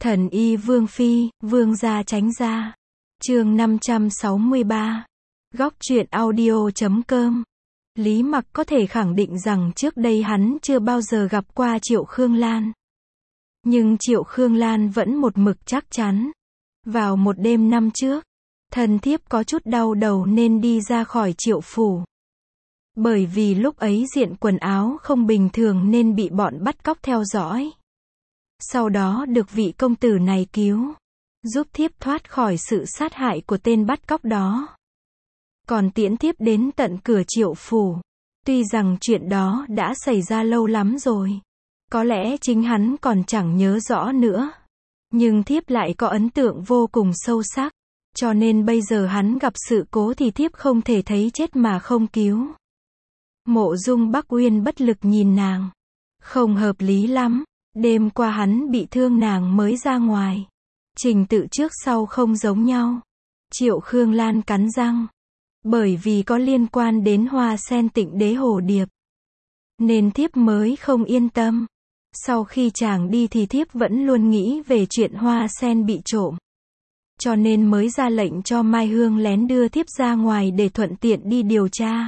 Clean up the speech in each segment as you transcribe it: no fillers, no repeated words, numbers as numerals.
Thần y Vương Phi, Vương gia tránh ra. Chương 563. Góc truyện audio.com. Lý Mặc có thể khẳng định rằng trước đây hắn chưa bao giờ gặp qua Triệu Khương Lan. Nhưng Triệu Khương Lan vẫn một mực chắc chắn. Vào một đêm năm trước, thần thiếp có chút đau đầu nên đi ra khỏi Triệu phủ. Bởi vì lúc ấy diện quần áo không bình thường nên bị bọn bắt cóc theo dõi. Sau đó được vị công tử này cứu, giúp thiếp thoát khỏi sự sát hại của tên bắt cóc đó. Còn tiễn thiếp đến tận cửa Triệu phủ. Tuy rằng chuyện đó đã xảy ra lâu lắm rồi, có lẽ chính hắn còn chẳng nhớ rõ nữa, nhưng thiếp lại có ấn tượng vô cùng sâu sắc, cho nên bây giờ hắn gặp sự cố thì thiếp không thể thấy chết mà không cứu. Mộ Dung Bắc Uyên bất lực nhìn nàng. Không hợp lý lắm, đêm qua hắn bị thương nàng mới ra ngoài. Trình tự trước sau không giống nhau. Triệu Khương Lan cắn răng. Bởi vì có liên quan đến Hoa Sen Tịnh Đế Hồ Điệp, nên thiếp mới không yên tâm. Sau khi chàng đi thì thiếp vẫn luôn nghĩ về chuyện Hoa Sen bị trộm. Cho nên mới ra lệnh cho Mai Hương lén đưa thiếp ra ngoài để thuận tiện đi điều tra.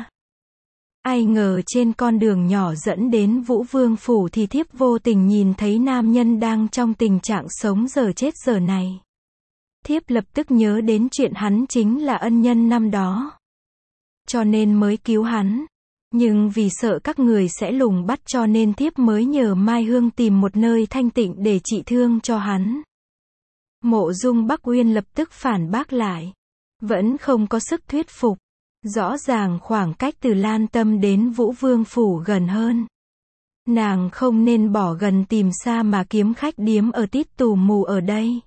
Ai ngờ trên con đường nhỏ dẫn đến Vũ Vương phủ thì thiếp vô tình nhìn thấy nam nhân đang trong tình trạng sống giờ chết giờ này. Thiếp lập tức nhớ đến chuyện hắn chính là ân nhân năm đó, cho nên mới cứu hắn. Nhưng vì sợ các người sẽ lùng bắt cho nên thiếp mới nhờ Mai Hương tìm một nơi thanh tịnh để trị thương cho hắn. Mộ Dung Bắc Uyên lập tức phản bác lại. Vẫn không có sức thuyết phục. Rõ ràng khoảng cách từ Lan Tâm đến Vũ Vương phủ gần hơn. Nàng không nên bỏ gần tìm xa mà kiếm khách điếm ở tít tù mù ở đây.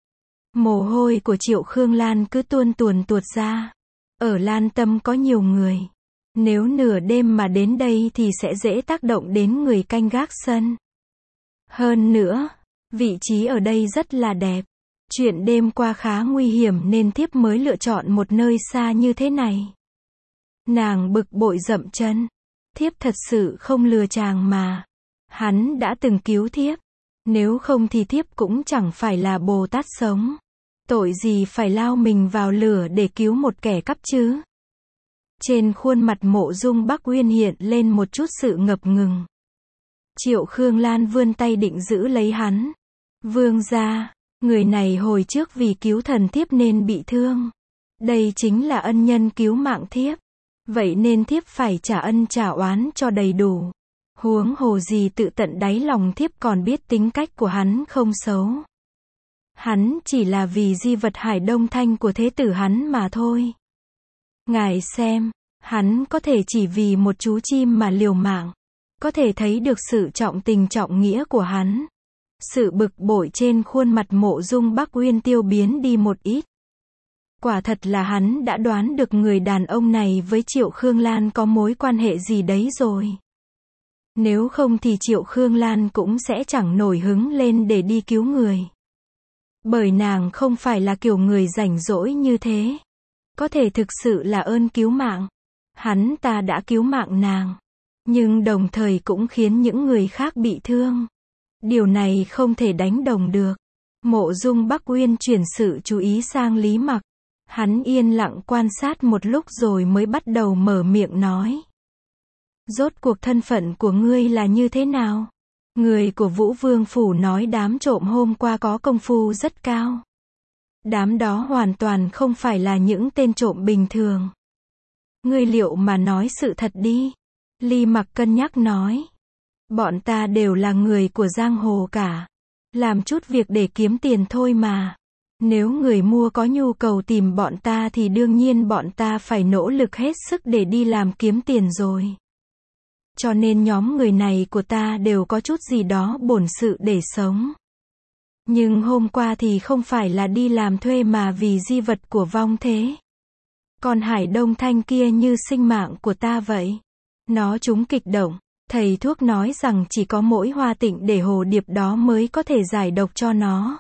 Mồ hôi của Triệu Khương Lan cứ tuôn tuột ra. Ở Lan Tâm có nhiều người. Nếu nửa đêm mà đến đây thì sẽ dễ tác động đến người canh gác sân. Hơn nữa, vị trí ở đây rất là đẹp. Chuyện đêm qua khá nguy hiểm nên thiếp mới lựa chọn một nơi xa như thế này. Nàng bực bội dậm chân. Thiếp thật sự không lừa chàng mà. Hắn đã từng cứu thiếp. Nếu không thì thiếp cũng chẳng phải là Bồ Tát sống. Tội gì phải lao mình vào lửa để cứu một kẻ cắp chứ? Trên khuôn mặt Mộ Dung Bắc Uyên hiện lên một chút sự ngập ngừng. Triệu Khương Lan vươn tay định giữ lấy hắn. Vương gia, người này hồi trước vì cứu thần thiếp nên bị thương. Đây chính là ân nhân cứu mạng thiếp. Vậy nên thiếp phải trả ân trả oán cho đầy đủ. Huống hồ gì tự tận đáy lòng thiếp còn biết tính cách của hắn không xấu. Hắn chỉ là vì di vật Hải Đông Thanh của thế tử hắn mà thôi. Ngài xem, hắn có thể chỉ vì một chú chim mà liều mạng. Có thể thấy được sự trọng tình trọng nghĩa của hắn. Sự bực bội trên khuôn mặt Mộ Dung Bắc Uyên tiêu biến đi một ít. Quả thật là hắn đã đoán được người đàn ông này với Triệu Khương Lan có mối quan hệ gì đấy rồi. Nếu không thì Triệu Khương Lan cũng sẽ chẳng nổi hứng lên để đi cứu người. Bởi nàng không phải là kiểu người rảnh rỗi như thế. Có thể thực sự là ơn cứu mạng. Hắn ta đã cứu mạng nàng. Nhưng đồng thời cũng khiến những người khác bị thương. Điều này không thể đánh đồng được. Mộ Dung Bắc Uyên chuyển sự chú ý sang Lý Mặc. Hắn yên lặng quan sát một lúc rồi mới bắt đầu mở miệng nói. Rốt cuộc thân phận của ngươi là như thế nào? Người của Vũ Vương phủ nói đám trộm hôm qua có công phu rất cao. Đám đó hoàn toàn không phải là những tên trộm bình thường. Ngươi liệu mà nói sự thật đi. Lý Mặc cân nhắc nói. Bọn ta đều là người của giang hồ cả. Làm chút việc để kiếm tiền thôi mà. Nếu người mua có nhu cầu tìm bọn ta thì đương nhiên bọn ta phải nỗ lực hết sức để đi làm kiếm tiền rồi. Cho nên nhóm người này của ta đều có chút gì đó bổn sự để sống. Nhưng hôm qua thì không phải là đi làm thuê mà vì di vật của vong thế. Còn Hải Đông Thanh kia như sinh mạng của ta vậy. Nó trúng kịch động. Thầy thuốc nói rằng chỉ có mỗi Hoa Tịnh để Hồ Điệp đó mới có thể giải độc cho nó.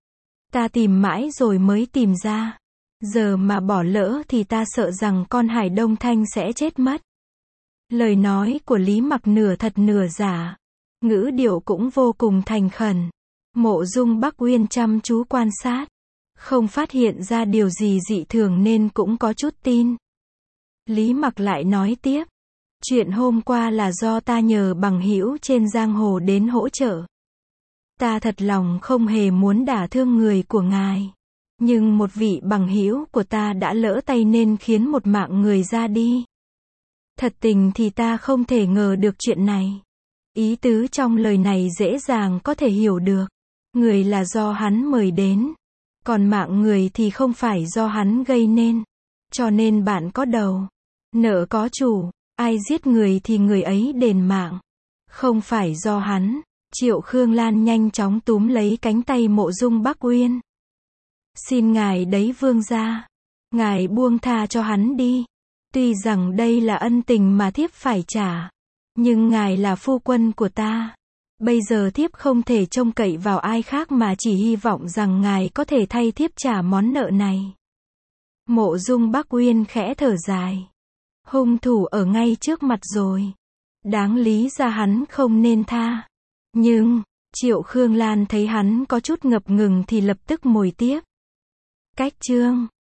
Ta tìm mãi rồi mới tìm ra. Giờ mà bỏ lỡ thì ta sợ rằng con Hải Đông Thanh sẽ chết mất. Lời nói của Lý Mặc nửa thật nửa giả. Ngữ điệu cũng vô cùng thành khẩn. Mộ Dung Bắc Uyên chăm chú quan sát, không phát hiện ra điều gì dị thường nên cũng có chút tin. Lý Mặc lại nói tiếp, chuyện hôm qua là do ta nhờ bằng hữu trên giang hồ đến hỗ trợ. Ta thật lòng không hề muốn đả thương người của ngài, nhưng một vị bằng hữu của ta đã lỡ tay nên khiến một mạng người ra đi. Thật tình thì ta không thể ngờ được chuyện này. Ý tứ trong lời này dễ dàng có thể hiểu được. Người là do hắn mời đến, còn mạng người thì không phải do hắn gây nên. Cho nên bạn có đầu, nợ có chủ, ai giết người thì người ấy đền mạng. Không phải do hắn. Triệu Khương Lan nhanh chóng túm lấy cánh tay Mộ Dung Bắc Uyên. Xin ngài đấy vương gia, ngài buông tha cho hắn đi. Tuy rằng đây là ân tình mà thiếp phải trả, nhưng ngài là phu quân của ta. Bây giờ thiếp không thể trông cậy vào ai khác mà chỉ hy vọng rằng ngài có thể thay thiếp trả món nợ này. Mộ Dung Bắc Uyên khẽ thở dài. Hung thủ ở ngay trước mặt rồi. Đáng lý ra hắn không nên tha. Nhưng, Triệu Khương Lan thấy hắn có chút ngập ngừng thì lập tức mồi tiếp. Cách chương